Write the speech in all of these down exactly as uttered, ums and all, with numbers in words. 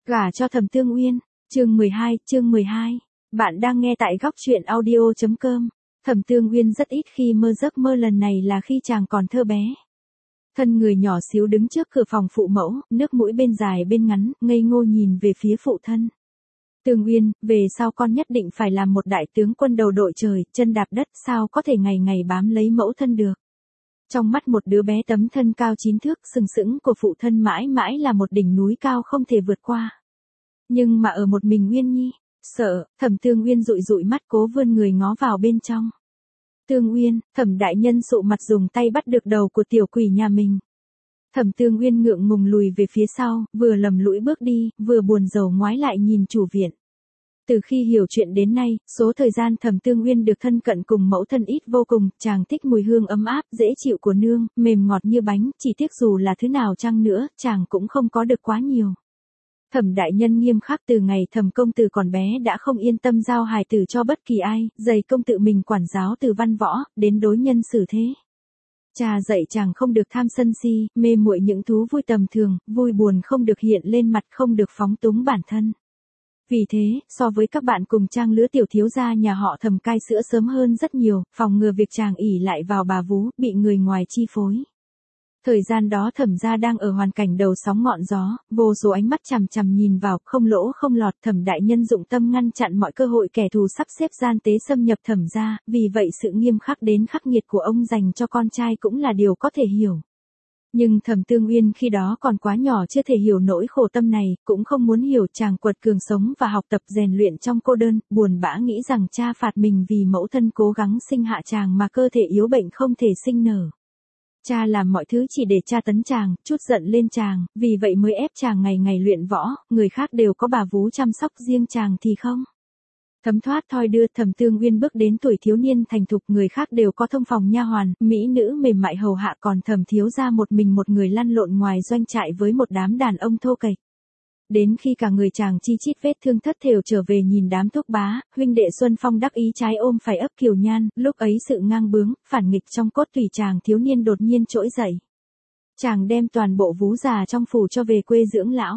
Gả cho Thẩm Tương Uyên, chương mười hai, chương mười hai. Bạn đang nghe tại góc truyện audio.com. Thẩm Tương Uyên rất ít khi mơ giấc mơ, lần này là khi chàng còn thơ bé. Thân người nhỏ xíu đứng trước cửa phòng phụ mẫu, nước mũi bên dài bên ngắn, ngây ngô nhìn về phía phụ thân. Tương Uyên, về sau con nhất định phải làm một đại tướng quân đầu đội trời, chân đạp đất, sao có thể ngày ngày bám lấy mẫu thân được. Trong mắt một đứa bé tấm thân cao chín thước sừng sững của phụ thân mãi mãi là một đỉnh núi cao không thể vượt qua. Nhưng mà ở một mình Uyên Nhi, sợ, Thẩm Tương Uyên dụi dụi mắt cố vươn người ngó vào bên trong. Tương Uyên, Thẩm đại nhân sụ mặt dùng tay bắt được đầu của tiểu quỷ nhà mình. Thẩm Tương Uyên ngượng ngùng lùi về phía sau, vừa lầm lũi bước đi, vừa buồn rầu ngoái lại nhìn chủ viện. Từ khi hiểu chuyện đến nay, số thời gian Thẩm Tương Uyên được thân cận cùng mẫu thân ít vô cùng, chàng thích mùi hương ấm áp, dễ chịu của nương, mềm ngọt như bánh, chỉ tiếc dù là thứ nào chăng nữa, chàng cũng không có được quá nhiều. Thẩm đại nhân nghiêm khắc, từ ngày Thẩm công tử còn bé đã không yên tâm giao hài tử cho bất kỳ ai, dày công tự mình quản giáo từ văn võ, đến đối nhân xử thế. Cha dạy chàng không được tham sân si, mê muội những thú vui tầm thường, vui buồn không được hiện lên mặt, không được phóng túng bản thân. Vì thế, so với các bạn cùng trang lứa, tiểu thiếu gia nhà họ Thẩm cai sữa sớm hơn rất nhiều, phòng ngừa việc chàng ỷ lại vào bà vú, bị người ngoài chi phối. Thời gian đó Thẩm gia đang ở hoàn cảnh đầu sóng ngọn gió, vô số ánh mắt chằm chằm nhìn vào, không lỗ không lọt. Thẩm đại nhân dụng tâm ngăn chặn mọi cơ hội kẻ thù sắp xếp gian tế xâm nhập Thẩm gia, vì vậy sự nghiêm khắc đến khắc nghiệt của ông dành cho con trai cũng là điều có thể hiểu. Nhưng Thẩm Tương Uyên khi đó còn quá nhỏ, chưa thể hiểu nỗi khổ tâm này, cũng không muốn hiểu. Chàng quật cường sống và học tập rèn luyện trong cô đơn, buồn bã nghĩ rằng cha phạt mình vì mẫu thân cố gắng sinh hạ chàng mà cơ thể yếu bệnh không thể sinh nở. Cha làm mọi thứ chỉ để tra tấn chàng, chút giận lên chàng, vì vậy mới ép chàng ngày ngày luyện võ, người khác đều có bà vú chăm sóc, riêng chàng thì không. Thấm thoát thoi đưa, Thẩm Tương Uyên bước đến tuổi thiếu niên thành thục, người khác đều có thông phòng nha hoàn, mỹ nữ mềm mại hầu hạ, còn Thẩm thiếu gia một mình một người lăn lộn ngoài doanh trại với một đám đàn ông thô kệch. Đến khi cả người chàng chi chít vết thương thất thểu trở về nhìn đám thúc bá, huynh đệ Xuân Phong đắc ý trái ôm phải ấp Kiều Nhan, lúc ấy sự ngang bướng, phản nghịch trong cốt tủy chàng thiếu niên đột nhiên trỗi dậy. Chàng đem toàn bộ vú già trong phủ cho về quê dưỡng lão.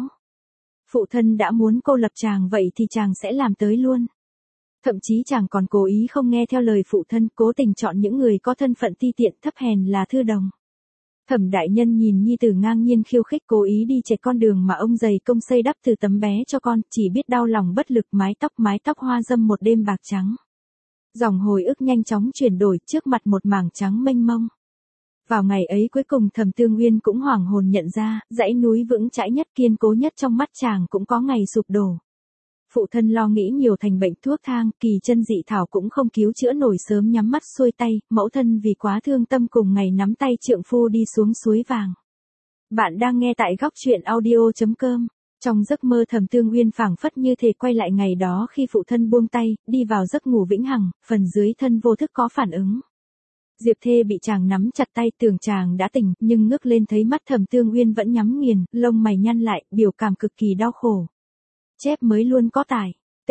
Phụ thân đã muốn cô lập chàng, vậy thì chàng sẽ làm tới luôn. Thậm chí chàng còn cố ý không nghe theo lời phụ thân, cố tình chọn những người có thân phận ti tiện thấp hèn là thư đồng. Thẩm đại nhân nhìn nhi tử ngang nhiên khiêu khích, cố ý đi chệch con đường mà ông dày công xây đắp từ tấm bé cho con, chỉ biết đau lòng bất lực. Mái tóc mái tóc hoa dâm một đêm bạc trắng. Dòng hồi ức nhanh chóng chuyển đổi, trước mặt một mảng trắng mênh mông. Vào ngày ấy cuối cùng Thẩm Tương Uyên cũng hoảng hồn nhận ra, dãy núi vững chãi nhất kiên cố nhất trong mắt chàng cũng có ngày sụp đổ. Phụ thân lo nghĩ nhiều thành bệnh thuốc thang, kỳ chân dị thảo cũng không cứu chữa nổi, sớm nhắm mắt xuôi tay. Mẫu thân vì quá thương tâm cùng ngày nắm tay trượng phu đi xuống suối vàng. Bạn đang nghe tại góc truyện audio.com. Trong giấc mơ Thẩm Tương Uyên phảng phất như thể quay lại ngày đó khi phụ thân buông tay, đi vào giấc ngủ vĩnh hằng, phần dưới thân vô thức có phản ứng. Diệp Thê bị chàng nắm chặt tay, tưởng chàng đã tỉnh, nhưng ngước lên thấy mắt Thẩm Tương Uyên vẫn nhắm nghiền, lông mày nhăn lại, biểu cảm cực kỳ đau khổ. Chép mới luôn có tải.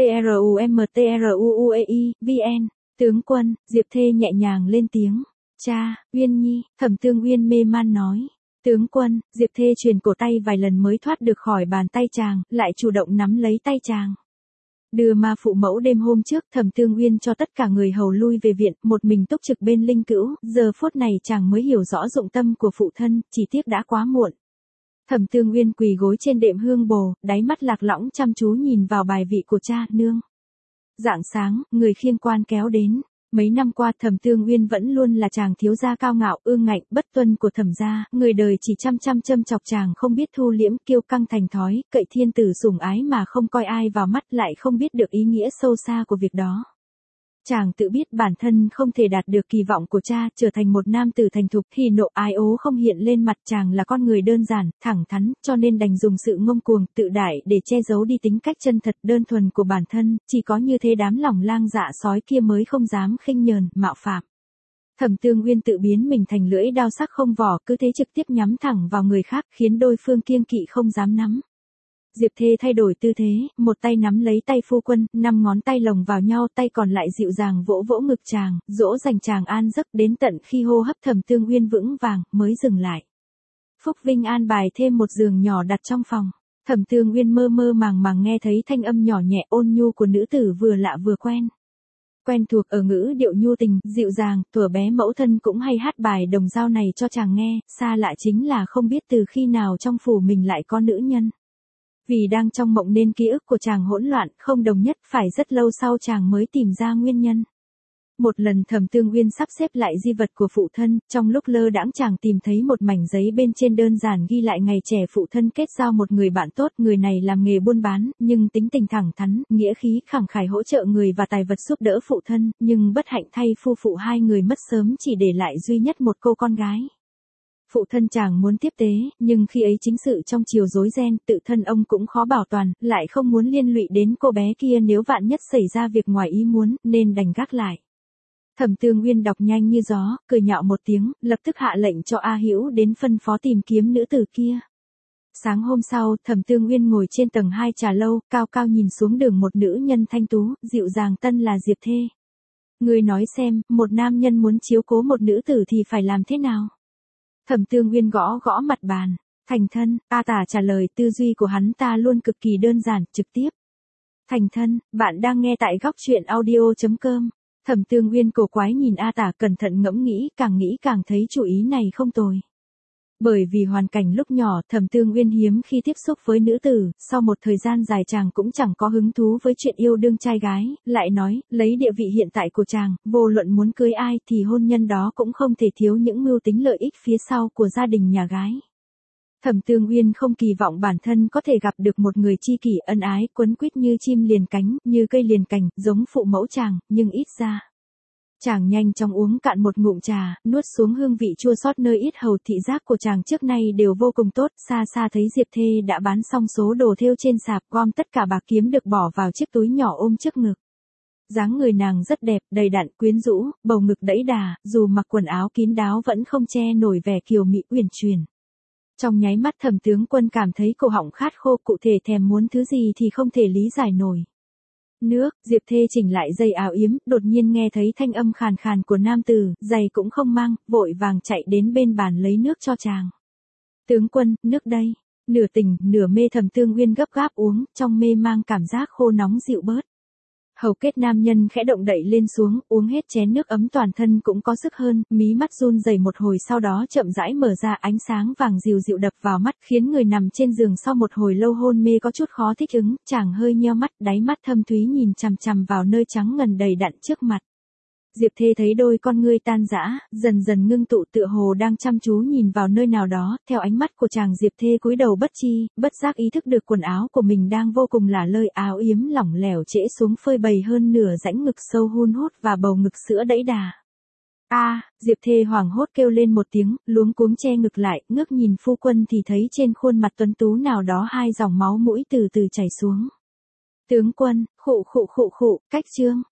trumtruuei, vn. Tướng quân, Diệp Thê nhẹ nhàng lên tiếng. Cha, Uyên Nhi, Thẩm Tương Uyên mê man nói. Tướng quân, Diệp Thê truyền cổ tay vài lần mới thoát được khỏi bàn tay chàng, lại chủ động nắm lấy tay chàng. Đưa ma phụ mẫu đêm hôm trước, Thẩm Tương Uyên cho tất cả người hầu lui về viện, một mình túc trực bên linh cữu, giờ phút này chàng mới hiểu rõ dụng tâm của phụ thân, chỉ tiếc đã quá muộn. Thẩm Tương Uyên quỳ gối trên đệm hương bồ, đáy mắt lạc lõng chăm chú nhìn vào bài vị của cha, nương. Rạng sáng, người khiêng quan kéo đến. Mấy năm qua Thẩm Tương Uyên vẫn luôn là chàng thiếu gia cao ngạo, ương ngạnh, bất tuân của Thẩm gia, người đời chỉ chăm chăm châm chọc chàng không biết thu liễm, kiêu căng thành thói, cậy thiên tử sủng ái mà không coi ai vào mắt, lại không biết được ý nghĩa sâu xa của việc đó. Chàng tự biết bản thân không thể đạt được kỳ vọng của cha, trở thành một nam tử thành thục, thì nộ ái ố không hiện lên mặt. Chàng là con người đơn giản, thẳng thắn, cho nên đành dùng sự ngông cuồng, tự đại để che giấu đi tính cách chân thật, đơn thuần của bản thân, chỉ có như thế đám lòng lang dạ sói kia mới không dám khinh nhờn, mạo phạm. Thẩm Tương Uyên tự biến mình thành lưỡi đao sắc không vỏ, cứ thế trực tiếp nhắm thẳng vào người khác, khiến đối phương kiêng kỵ không dám nắm. Diệp Thê thay đổi tư thế, một tay nắm lấy tay phu quân, năm ngón tay lồng vào nhau, tay còn lại dịu dàng vỗ vỗ ngực chàng, dỗ dành chàng an giấc, đến tận khi hô hấp Thẩm Tương Uyên vững vàng, mới dừng lại. Phúc Vinh an bài thêm một giường nhỏ đặt trong phòng. Thẩm Tương Uyên mơ mơ màng màng nghe thấy thanh âm nhỏ nhẹ ôn nhu của nữ tử vừa lạ vừa quen. Quen thuộc ở ngữ điệu nhu tình, dịu dàng, thuở bé mẫu thân cũng hay hát bài đồng dao này cho chàng nghe, xa lạ chính là không biết từ khi nào trong phủ mình lại có nữ nhân. Vì đang trong mộng nên ký ức của chàng hỗn loạn, không đồng nhất, phải rất lâu sau chàng mới tìm ra nguyên nhân. Một lần Thẩm Tương Uyên sắp xếp lại di vật của phụ thân, trong lúc lơ đãng chàng tìm thấy một mảnh giấy bên trên đơn giản ghi lại ngày trẻ phụ thân kết giao một người bạn tốt, người này làm nghề buôn bán, nhưng tính tình thẳng thắn, nghĩa khí khẳng khải hỗ trợ người và tài vật giúp đỡ phụ thân, nhưng bất hạnh thay phu phụ hai người mất sớm chỉ để lại duy nhất một cô con gái. Phụ thân chàng muốn tiếp tế, nhưng khi ấy chính sự trong chiều rối ren, tự thân ông cũng khó bảo toàn, lại không muốn liên lụy đến cô bé kia nếu vạn nhất xảy ra việc ngoài ý muốn, nên đành gác lại. Thẩm Tương Uyên đọc nhanh như gió, cười nhạo một tiếng, lập tức hạ lệnh cho A Hữu đến phân phó tìm kiếm nữ tử kia. Sáng hôm sau, Thẩm Tương Uyên ngồi trên tầng hai trà lâu, cao cao nhìn xuống đường một nữ nhân thanh tú, dịu dàng tân là Diệp Thê. Người nói xem, một nam nhân muốn chiếu cố một nữ tử thì phải làm thế nào? Thẩm Tương Uyên gõ gõ mặt bàn, thành thân, A Tả trả lời, tư duy của hắn ta luôn cực kỳ đơn giản, trực tiếp. Thành thân, bạn đang nghe tại góc truyện audio chấm com. Thẩm Tương Uyên cổ quái nhìn A Tả cẩn thận ngẫm nghĩ, càng nghĩ càng thấy chủ ý này không tồi. Bởi vì hoàn cảnh lúc nhỏ, Thẩm Tương Uyên hiếm khi tiếp xúc với nữ tử, sau một thời gian dài chàng cũng chẳng có hứng thú với chuyện yêu đương trai gái, lại nói, lấy địa vị hiện tại của chàng, vô luận muốn cưới ai thì hôn nhân đó cũng không thể thiếu những mưu tính lợi ích phía sau của gia đình nhà gái. Thẩm Tương Uyên không kỳ vọng bản thân có thể gặp được một người tri kỷ ân ái, quấn quýt như chim liền cánh, như cây liền cành, giống phụ mẫu chàng, nhưng ít ra. Chàng nhanh chóng uống cạn một ngụm trà, nuốt xuống hương vị chua xót nơi yết hầu, thị giác của chàng trước nay đều vô cùng tốt, xa xa thấy Diệp Thê đã bán xong số đồ thêu trên sạp, gom tất cả bạc kiếm được bỏ vào chiếc túi nhỏ ôm trước ngực. Dáng người nàng rất đẹp, đầy đặn, quyến rũ, bầu ngực đẫy đà, dù mặc quần áo kín đáo vẫn không che nổi vẻ kiều mị uyển chuyển. Trong nháy mắt Thẩm tướng quân cảm thấy cổ họng khát khô, cụ thể thèm muốn thứ gì thì không thể lý giải nổi. Nước, Diệp Thê chỉnh lại dây áo yếm, đột nhiên nghe thấy thanh âm khàn khàn của nam tử, giày cũng không mang, vội vàng chạy đến bên bàn lấy nước cho chàng. Tướng quân, nước đây. Nửa tỉnh, nửa mê Thẩm Tương Uyên gấp gáp uống, trong mê mang cảm giác khô nóng dịu bớt. Hầu kết nam nhân khẽ động đậy lên xuống, uống hết chén nước ấm toàn thân cũng có sức hơn, mí mắt run rẩy một hồi sau đó chậm rãi mở ra, ánh sáng vàng dịu dịu đập vào mắt khiến người nằm trên giường sau một hồi lâu hôn mê có chút khó thích ứng, chàng hơi nheo mắt, đáy mắt thâm thúy nhìn chằm chằm vào nơi trắng ngần đầy đặn trước mặt. Diệp Thê thấy đôi con ngươi tan rã, dần dần ngưng tụ tựa hồ đang chăm chú nhìn vào nơi nào đó, theo ánh mắt của chàng Diệp Thê cúi đầu bất chi, bất giác ý thức được quần áo của mình đang vô cùng lả lơi, áo yếm lỏng lẻo trễ xuống phơi bày hơn nửa rãnh ngực sâu hun hút và bầu ngực sữa đẫy đà. A, à, Diệp Thê hoảng hốt kêu lên một tiếng, luống cuống che ngực lại, ngước nhìn phu quân thì thấy trên khuôn mặt tuấn tú nào đó hai dòng máu mũi từ từ chảy xuống. Tướng quân, khụ khụ khụ khụ, cách trương.